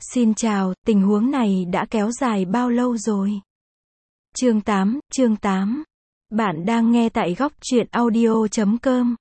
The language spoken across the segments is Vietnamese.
Xin chào, tình huống này đã kéo dài bao lâu rồi? Chương 8. Bạn đang nghe tại góc truyện audio.com.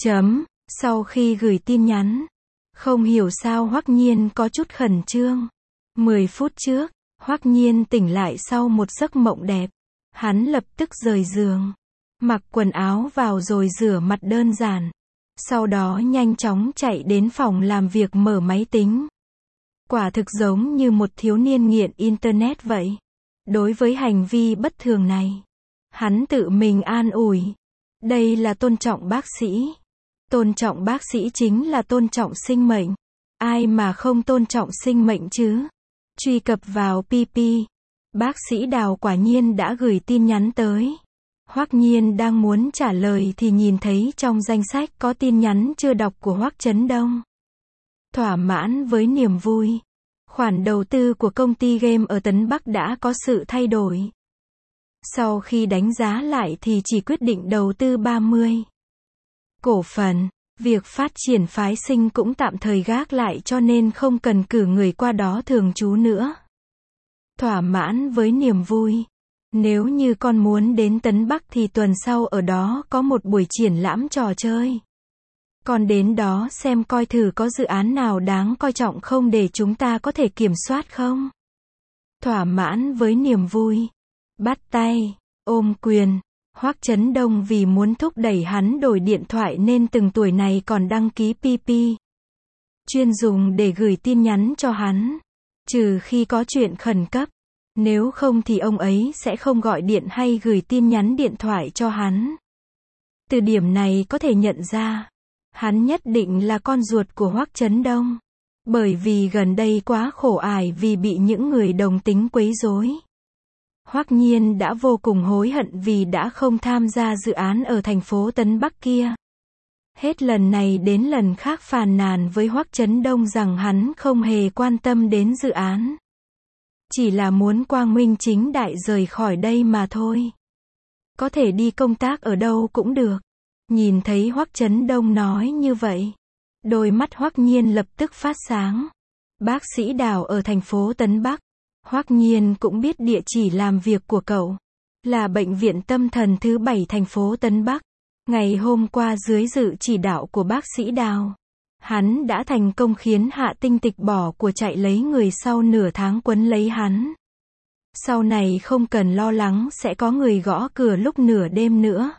Sau khi gửi tin nhắn, không hiểu sao Hoắc Nhiên có chút khẩn trương. 10 phút trước, Hoắc Nhiên tỉnh lại sau một giấc mộng đẹp. Hắn lập tức rời giường, mặc quần áo vào rồi rửa mặt đơn giản. Sau đó nhanh chóng chạy đến phòng làm việc mở máy tính. Quả thực giống như một thiếu niên nghiện Internet vậy. Đối với hành vi bất thường này, hắn tự mình an ủi. Đây là tôn trọng bác sĩ. Tôn trọng bác sĩ chính là tôn trọng sinh mệnh. Ai mà không tôn trọng sinh mệnh chứ? Truy cập vào PP. Bác sĩ Đào quả nhiên đã gửi tin nhắn tới. Hoắc Nhiên đang muốn trả lời thì nhìn thấy trong danh sách có tin nhắn chưa đọc của Hoắc Chấn Đông. Thỏa mãn với niềm vui. Khoản đầu tư của công ty game ở Tấn Bắc đã có sự thay đổi. Sau khi đánh giá lại thì chỉ quyết định đầu tư 30 cổ phần. Việc phát triển phái sinh cũng tạm thời gác lại cho nên không cần cử người qua đó thường trú nữa. Thỏa mãn với niềm vui. Nếu như con muốn đến Tấn Bắc thì tuần sau ở đó có một buổi triển lãm trò chơi. Con đến đó xem coi thử có dự án nào đáng coi trọng không để chúng ta có thể kiểm soát không? Thỏa mãn với niềm vui. Bắt tay, ôm quyền. Hoắc Chấn Đông vì muốn thúc đẩy hắn đổi điện thoại nên từng tuổi này còn đăng ký PP. Chuyên dùng để gửi tin nhắn cho hắn. Trừ khi có chuyện khẩn cấp. Nếu không thì ông ấy sẽ không gọi điện hay gửi tin nhắn điện thoại cho hắn. Từ điểm này có thể nhận ra, hắn nhất định là con ruột của Hoắc Chấn Đông. Bởi vì gần đây quá khổ ải vì bị những người đồng tính quấy rối. Hoắc Nhiên đã vô cùng hối hận vì đã không tham gia dự án ở thành phố Tấn Bắc kia. Hết lần này đến lần khác phàn nàn với Hoắc Chấn Đông rằng hắn không hề quan tâm đến dự án. Chỉ là muốn quang minh chính đại rời khỏi đây mà thôi. Có thể đi công tác ở đâu cũng được. Nhìn thấy Hoắc Chấn Đông nói như vậy, đôi mắt Hoắc Nhiên lập tức phát sáng. Bác sĩ Đào ở thành phố Tấn Bắc. Hoắc Nhiên cũng biết địa chỉ làm việc của cậu. Là bệnh viện tâm thần thứ 7 thành phố Tấn Bắc. Ngày hôm qua dưới sự chỉ đạo của bác sĩ Đào, hắn đã thành công khiến Hạ Tinh tịch bỏ của chạy lấy người sau nửa tháng quấn lấy hắn. Sau này không cần lo lắng sẽ có người gõ cửa lúc nửa đêm nữa.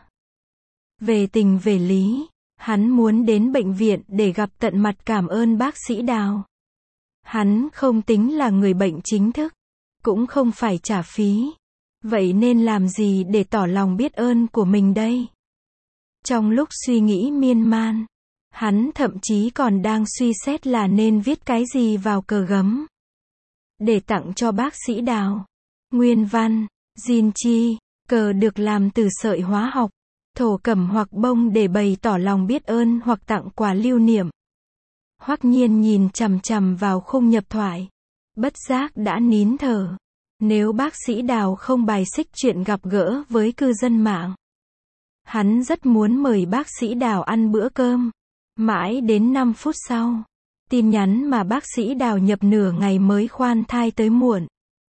Về tình về lý, hắn muốn đến bệnh viện để gặp tận mặt cảm ơn bác sĩ Đào. Hắn không tính là người bệnh chính thức, cũng không phải trả phí. Vậy nên làm gì để tỏ lòng biết ơn của mình đây? Trong lúc suy nghĩ miên man, hắn thậm chí còn đang suy xét là nên viết cái gì vào cờ gấm để tặng cho bác sĩ Đào. Nguyên văn, Jin Chi, cờ được làm từ sợi hóa học, thổ cẩm hoặc bông để bày tỏ lòng biết ơn hoặc tặng quà lưu niệm. Hoắc Nhiên nhìn chằm chằm vào khung nhập thoại, bất giác đã nín thở. Nếu bác sĩ Đào không bài xích chuyện gặp gỡ với cư dân mạng, hắn rất muốn mời bác sĩ Đào ăn bữa cơm. Mãi đến 5 phút sau, tin nhắn mà bác sĩ Đào nhập nửa ngày mới khoan thai tới muộn.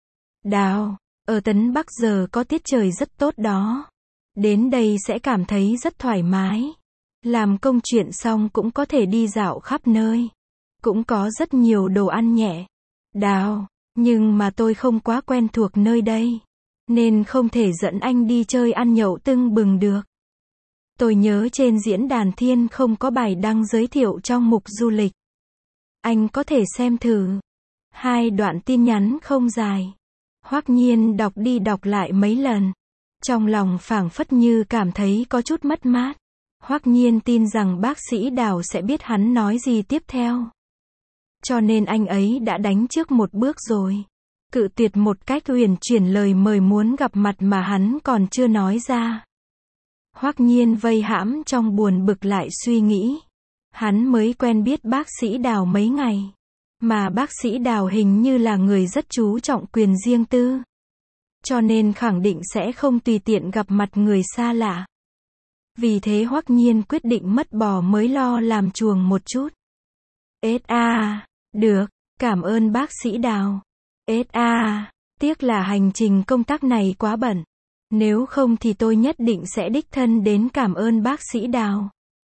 Đào, ở Tấn Bắc giờ có tiết trời rất tốt đó. Đến đây sẽ cảm thấy rất thoải mái. Làm công chuyện xong cũng có thể đi dạo khắp nơi. Cũng có rất nhiều đồ ăn nhẹ. Đào, nhưng mà tôi không quá quen thuộc nơi đây, nên không thể dẫn anh đi chơi ăn nhậu tưng bừng được. Tôi nhớ trên diễn đàn Thiên không có bài đăng giới thiệu trong mục du lịch. Anh có thể xem thử. 2 đoạn tin nhắn không dài. Hoắc Nhiên đọc đi đọc lại mấy lần. Trong lòng phảng phất như cảm thấy có chút mất mát. Hoắc Nhiên tin rằng bác sĩ Đào sẽ biết hắn nói gì tiếp theo. Cho nên anh ấy đã đánh trước một bước rồi. Cự tuyệt một cách uyển chuyển lời mời muốn gặp mặt mà hắn còn chưa nói ra. Hoắc Nhiên vây hãm trong buồn bực lại suy nghĩ. Hắn mới quen biết bác sĩ Đào mấy ngày. Mà bác sĩ Đào hình như là người rất chú trọng quyền riêng tư. Cho nên khẳng định sẽ không tùy tiện gặp mặt người xa lạ. Vì thế Hoắc Nhiên quyết định mất bò mới lo làm chuồng một chút. Được, Cảm ơn bác sĩ Đào. Tiếc là hành trình công tác này quá bận. Nếu không thì tôi nhất định sẽ đích thân đến cảm ơn bác sĩ Đào.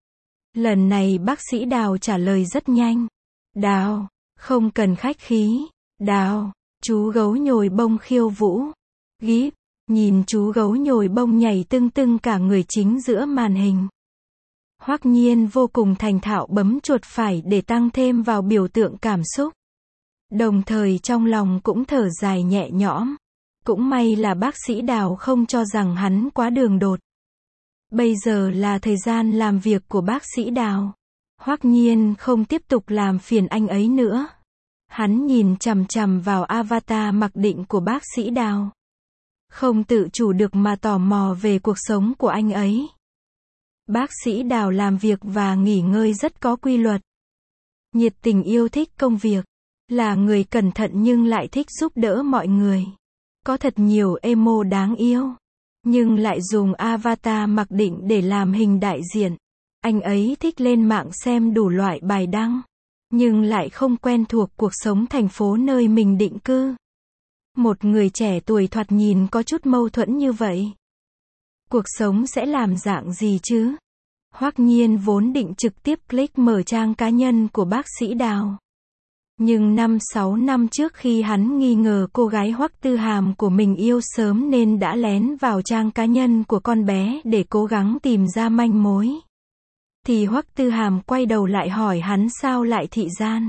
Lần này bác sĩ Đào trả lời rất nhanh. Đào, không cần khách khí. Đào, chú gấu nhồi bông khiêu vũ. Gíp, nhìn chú gấu nhồi bông nhảy tưng tưng cả người chính giữa màn hình. Hoắc Nhiên vô cùng thành thạo bấm chuột phải để tăng thêm vào biểu tượng cảm xúc. Đồng thời trong lòng cũng thở dài nhẹ nhõm. Cũng may là bác sĩ Đào không cho rằng hắn quá đường đột. Bây giờ là thời gian làm việc của bác sĩ Đào. Hoắc Nhiên không tiếp tục làm phiền anh ấy nữa. Hắn nhìn chằm chằm vào avatar mặc định của bác sĩ Đào. Không tự chủ được mà tò mò về cuộc sống của anh ấy. Bác sĩ Đào làm việc và nghỉ ngơi rất có quy luật. Nhiệt tình yêu thích công việc. Là người cẩn thận nhưng lại thích giúp đỡ mọi người. Có thật nhiều emo đáng yêu. Nhưng lại dùng avatar mặc định để làm hình đại diện. Anh ấy thích lên mạng xem đủ loại bài đăng. Nhưng lại không quen thuộc cuộc sống thành phố nơi mình định cư. Một người trẻ tuổi thoạt nhìn có chút mâu thuẫn như vậy. Cuộc sống sẽ làm dạng gì chứ? Hoắc Nhiên vốn định trực tiếp click mở trang cá nhân của bác sĩ Đào. Nhưng 5-6 năm trước khi hắn nghi ngờ cô gái Hoắc Tư Hàm của mình yêu sớm nên đã lén vào trang cá nhân của con bé để cố gắng tìm ra manh mối. Thì Hoắc Tư Hàm quay đầu lại hỏi hắn sao lại thị gian.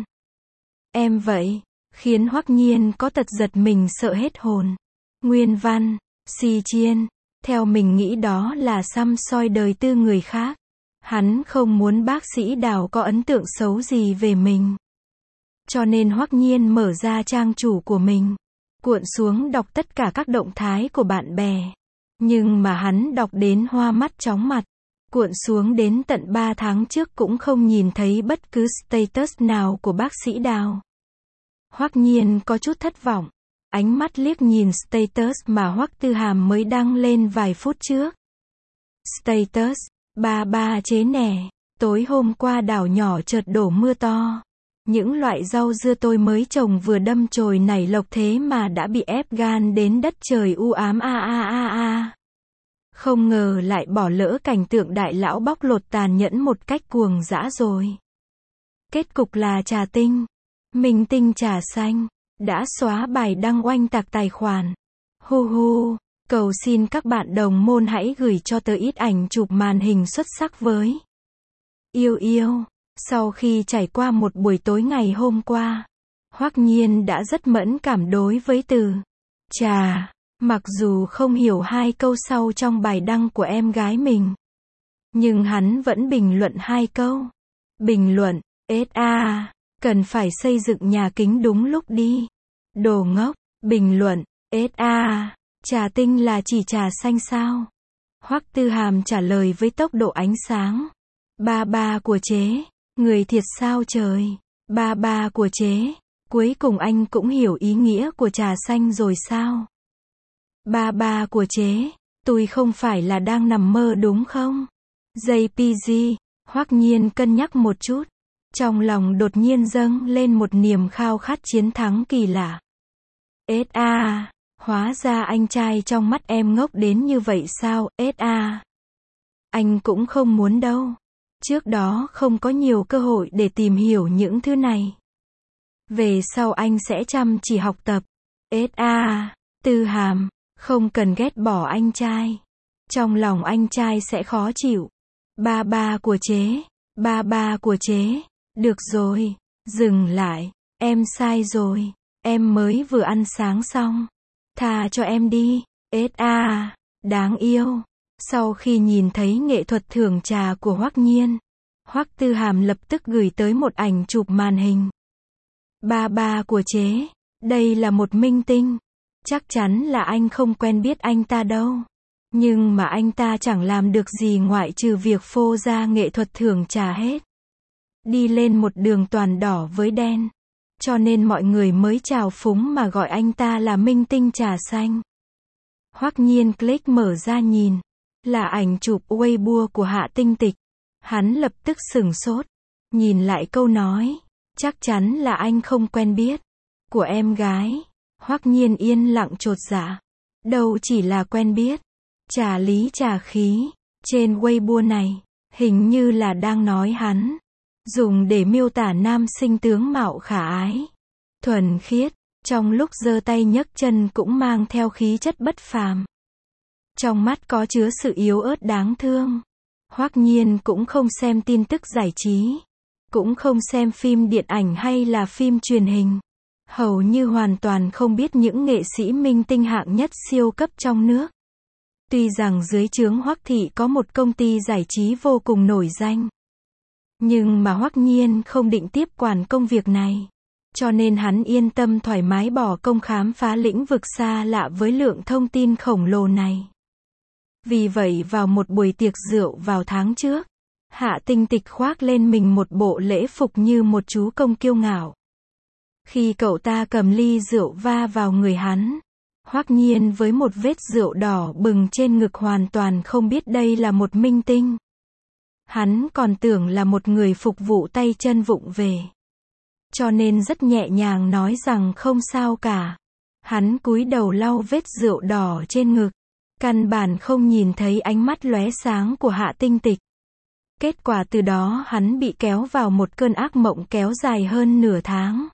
Em vậy, khiến Hoắc Nhiên có tật giật mình sợ hết hồn. Nguyên văn, Si Chiên, theo mình nghĩ đó là săm soi đời tư người khác. Hắn không muốn bác sĩ Đào có ấn tượng xấu gì về mình. Cho nên Hoắc Nhiên mở ra trang chủ của mình. Cuộn xuống đọc tất cả các động thái của bạn bè. Nhưng mà hắn đọc đến hoa mắt chóng mặt. Cuộn xuống đến tận 3 tháng trước cũng không nhìn thấy bất cứ status nào của bác sĩ Đào. Hoắc Nhiên có chút thất vọng. Ánh mắt liếc nhìn status mà Hoắc Tư Hàm mới đăng lên vài phút trước. Status, ba chế nè. Tối hôm qua đảo nhỏ chợt đổ mưa to. Những loại rau dưa tôi mới trồng vừa đâm chồi nảy lộc thế mà đã bị ép gan đến đất trời u ám Không ngờ lại bỏ lỡ cảnh tượng đại lão bóc lột tàn nhẫn một cách cuồng dã rồi. Kết cục là Trà Tinh, Minh Tinh Trà Xanh, đã xóa bài đăng oanh tạc tài khoản. Cầu xin các bạn đồng môn hãy gửi cho tớ ít ảnh chụp màn hình xuất sắc với. Yêu. Sau khi trải qua một buổi tối ngày hôm qua, Hoắc Nhiên đã rất mẫn cảm đối với từ trà. Mặc dù không hiểu 2 câu sau trong bài đăng của em gái mình, nhưng hắn vẫn bình luận 2 câu. Bình luận, cần phải xây dựng nhà kính đúng lúc đi. Đồ ngốc. Bình luận, Trà Tinh là chỉ trà xanh sao? Hoắc Tư Hàm trả lời với tốc độ ánh sáng. Ba của chế. Người thiệt sao trời. Ba của chế. Cuối cùng anh cũng hiểu ý nghĩa của trà xanh rồi sao? Ba của chế. Tôi không phải là đang nằm mơ đúng không? JPG. Hoắc Nhiên cân nhắc một chút. Trong lòng đột nhiên dâng lên một niềm khao khát chiến thắng kỳ lạ. Hóa ra anh trai trong mắt em ngốc đến như vậy sao? Anh cũng không muốn đâu. Trước đó không có nhiều cơ hội để tìm hiểu những thứ này. Về sau anh sẽ chăm chỉ học tập. Tư Hàm, không cần ghét bỏ anh trai. Trong lòng anh trai sẽ khó chịu. Ba của chế. Được rồi, dừng lại. Em sai rồi. Em mới vừa ăn sáng xong. Tha cho em đi. Đáng yêu. Sau khi nhìn thấy nghệ thuật thưởng trà của Hoắc Nhiên, Hoắc Tư Hàm lập tức gửi tới một ảnh chụp màn hình. Ba của chế. Đây là một minh tinh. Chắc chắn là anh không quen biết anh ta đâu. Nhưng mà anh ta chẳng làm được gì ngoại trừ việc phô ra nghệ thuật thưởng trà hết. Đi lên một đường toàn đỏ với đen. Cho nên mọi người mới trào phúng mà gọi anh ta là minh tinh trà xanh. Hoắc Nhiên click mở ra nhìn. Là ảnh chụp Weibo của Hạ Tinh Tịch. Hắn lập tức sửng sốt. Nhìn lại câu nói. Chắc chắn là anh không quen biết. Của em gái. Hoắc Nhiên yên lặng chột dạ. Đâu chỉ là quen biết. Trả lý trả khí. Trên Weibo này, hình như là đang nói hắn. Dùng để miêu tả nam sinh tướng mạo khả ái. Thuần khiết. Trong lúc giơ tay nhấc chân cũng mang theo khí chất bất phàm. Trong mắt có chứa sự yếu ớt đáng thương. Hoắc Nhiên cũng không xem tin tức giải trí. Cũng không xem phim điện ảnh hay là phim truyền hình. Hầu như hoàn toàn không biết những nghệ sĩ minh tinh hạng nhất siêu cấp trong nước. Tuy rằng dưới trướng Hoắc thị có một công ty giải trí vô cùng nổi danh. Nhưng mà Hoắc Nhiên không định tiếp quản công việc này. Cho nên hắn yên tâm thoải mái bỏ công khám phá lĩnh vực xa lạ với lượng thông tin khổng lồ này. Vì vậy vào một buổi tiệc rượu vào tháng trước, Hạ Tinh Tịch khoác lên mình một bộ lễ phục như một chú công kiêu ngạo. Khi cậu ta cầm ly rượu va vào người hắn, Hoắc Nhiên với một vết rượu đỏ bừng trên ngực hoàn toàn không biết đây là một minh tinh. Hắn còn tưởng là một người phục vụ tay chân vụng về. Cho nên rất nhẹ nhàng nói rằng không sao cả. Hắn cúi đầu lau vết rượu đỏ trên ngực. Căn bản không nhìn thấy ánh mắt lóe sáng của Hạ Tinh Tịch. Kết quả từ đó hắn bị kéo vào một cơn ác mộng kéo dài hơn nửa tháng.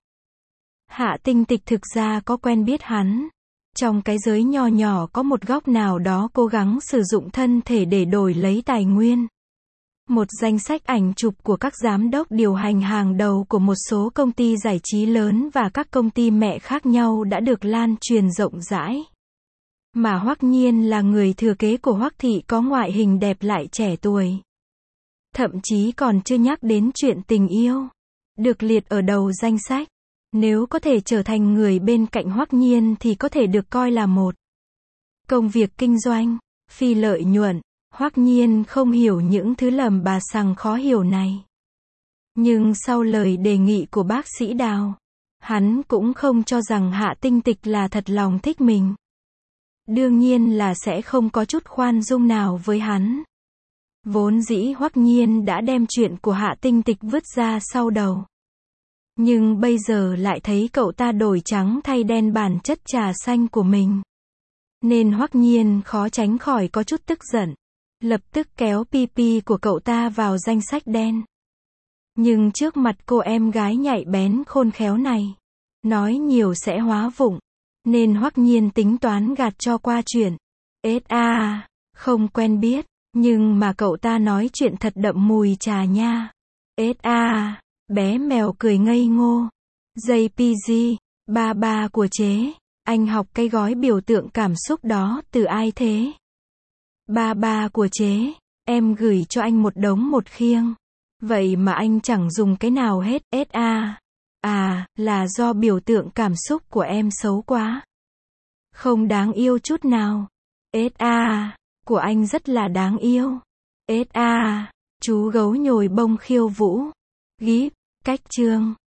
Hạ Tinh Tịch thực ra có quen biết hắn. Trong cái giới nho nhỏ có một góc nào đó cố gắng sử dụng thân thể để đổi lấy tài nguyên. Một danh sách ảnh chụp của các giám đốc điều hành hàng đầu của một số công ty giải trí lớn và các công ty mẹ khác nhau đã được lan truyền rộng rãi. Mà Hoắc Nhiên là người thừa kế của Hoắc thị có ngoại hình đẹp lại trẻ tuổi. Thậm chí còn chưa nhắc đến chuyện tình yêu. Được liệt ở đầu danh sách. Nếu có thể trở thành người bên cạnh Hoắc Nhiên thì có thể được coi là một công việc kinh doanh, phi lợi nhuận. Hoắc Nhiên không hiểu những thứ lầm bà sằng khó hiểu này. Nhưng sau lời đề nghị của bác sĩ Đào, hắn cũng không cho rằng Hạ Tinh Tịch là thật lòng thích mình. Đương nhiên là sẽ không có chút khoan dung nào với hắn. Vốn dĩ Hoắc Nhiên đã đem chuyện của Hạ Tinh Tịch vứt ra sau đầu. Nhưng bây giờ lại thấy cậu ta đổi trắng thay đen bản chất trà xanh của mình. Nên Hoắc Nhiên khó tránh khỏi có chút tức giận. Lập tức kéo PP của cậu ta vào danh sách đen. Nhưng trước mặt cô em gái nhạy bén khôn khéo này, nói nhiều sẽ hóa vụng. Nên Hoắc Nhiên tính toán gạt cho qua chuyện. Không quen biết. Nhưng mà cậu ta nói chuyện thật đậm mùi trà nha. Bé mèo cười ngây ngô. JPG, ba của chế. Anh học cái gói biểu tượng cảm xúc đó từ ai thế? Ba của chế. Em gửi cho anh một đống một khiêng. Vậy mà anh chẳng dùng cái nào hết. Là do biểu tượng cảm xúc của em xấu quá. Không đáng yêu chút nào. Của anh rất là đáng yêu. Chú gấu nhồi bông khiêu vũ. Gíp, cách chương.